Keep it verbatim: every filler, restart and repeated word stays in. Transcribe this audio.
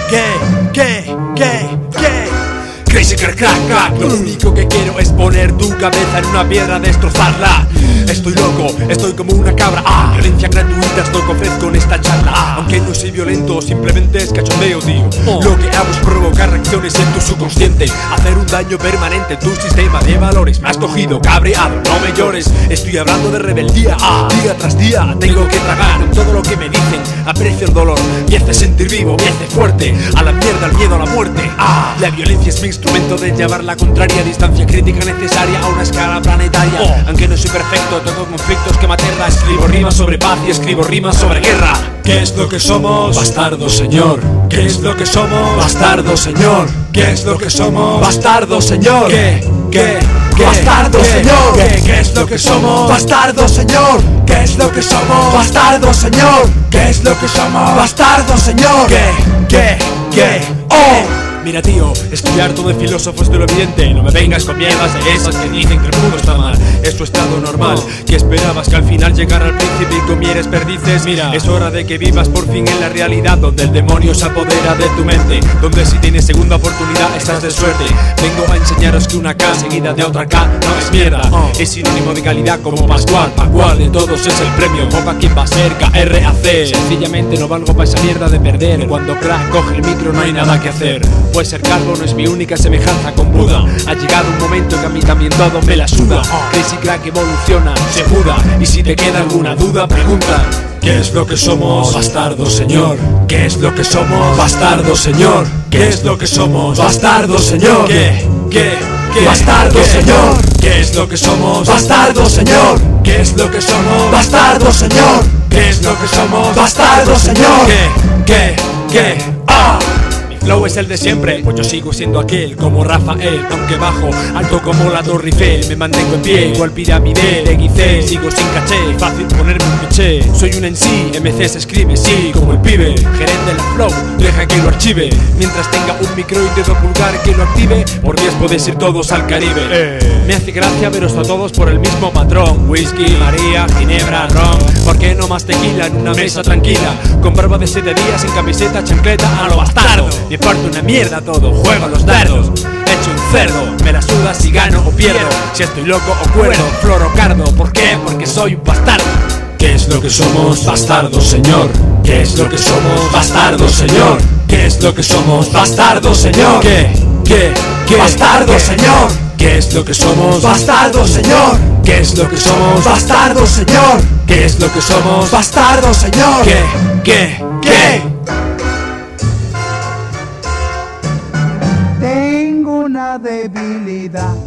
¿Qué? ¿Qué? ¿Qué? ¿Qué? Crazy crack crack crack. Lo único que quiero es poner tu cabeza en una piedra, destrozarla. Estoy loco, estoy como una cabra. Ah, violencia gratuita es lo que ofrezco en esta charla. Ah, aunque no soy violento, simplemente es cachondeo, tío. Oh. Lo que hago es provocar reacciones en tu subconsciente, hacer un daño permanente en tu sistema de valores. Me has cogido cabreado, no me llores. Estoy hablando de rebeldía. Ah, día tras día tengo que tragar todo lo que me dicen. Aprecio el dolor, me hace sentir vivo, me hace fuerte. A la mierda, el miedo a la muerte. Ah, la violencia es mi instrumento de llevar la contraria. Distancia crítica necesaria a una escala planetaria. Oh. Aunque no soy perfecto, tengo conflictos que me aterra. Escribo rimas sobre paz y escribo rimas sobre guerra. ¿Qué es lo que somos? Bastardos, señor. ¿Qué es lo que somos? Bastardos, señor. ¿Qué es lo que somos? Bastardos, señor. ¿Qué? ¿Qué? ¿Qué? Bastardos, señor. ¿Qué? ¿Qué es lo que somos? Bastardos, señor. ¿Qué es lo que somos? Bastardos, señor. ¿Qué es lo que somos? Bastardos, señor. ¿Qué? ¿Qué? ¿Qué? ¡Oh! Mira, tío, estoy harto de filósofos de lo evidente. No me vengas con mierdas de esas que dicen que el mundo está mal. Es tu estado normal. ¿Qué esperabas? Que al final llegara al principio y comieres perdices. Mira, es hora de que vivas por fin en la realidad, donde el demonio se apodera de tu mente, donde si tienes segunda oportunidad estás de suerte. Vengo a enseñaros que una K seguida de otra K no es mierda. Es sinónimo de calidad como Pascual. Pascual de todos es el premio. Poca quien va a ser K R A C. Sencillamente no valgo para esa mierda de perder. Cuando crack coge el micro no hay nada que hacer. Pues ser calvo no es mi única semejanza con Buda. Ha llegado un momento que a mí también todo me la suda. Crazy crack evoluciona, se muda. Y si te queda alguna duda, pregunta. ¿Qué es lo que somos? Bastardos, señor. ¿Qué es lo que somos? Bastardos, señor. ¿Qué es lo que somos? Bastardos, señor. ¿Qué? ¿Qué? ¿Qué? Bastardos, señor. ¿Qué es lo que somos? Bastardos, señor. ¿Qué es lo que somos? Bastardos, señor. ¿Qué es lo que somos? Bastardos, señor. ¿Qué? ¿Qué? ¿Qué? ¡Ah! Flow es el de siempre, pues yo sigo siendo aquel como Rafael, aunque bajo, alto como la Torre Eiffel. Me mantengo en pie, igual pirámide de Gizeh. Sigo sin caché, fácil ponerme un cliché. Soy un en sí, M C se escribe, sí, como el pibe. Gerente de la Flow, deja que lo archive. Mientras tenga un micro y dedo pulgar que lo active, por diez podéis ir todos al Caribe. eh. Me hace gracia veros a todos por el mismo patrón. Whisky, María, Ginebra, ron. ¿Por qué no más tequila en una mesa tranquila? Con barba de siete días, en camiseta, chancleta, a lo bastardo. Me parto una mierda todo, juego a los dardos. Hecho un cerdo, me la suda si gano o pierdo. Si estoy loco o cuerdo, floro cardo. ¿Por qué? Porque soy un bastardo. ¿Qué es lo que somos? Bastardos, señor. ¿Qué es lo que somos? Bastardos, señor. ¿Qué es lo que somos? Bastardos, señor. ¿Qué? ¿Qué? ¿Qué? Bastardos, señor. ¿Qué es lo que somos? Bastardos, señor. ¿Qué es lo que somos? Bastardos, señor. ¿Qué es lo que somos? Bastardos, señor. ¿Qué? ¿Qué? ¿Qué? Tengo una debilidad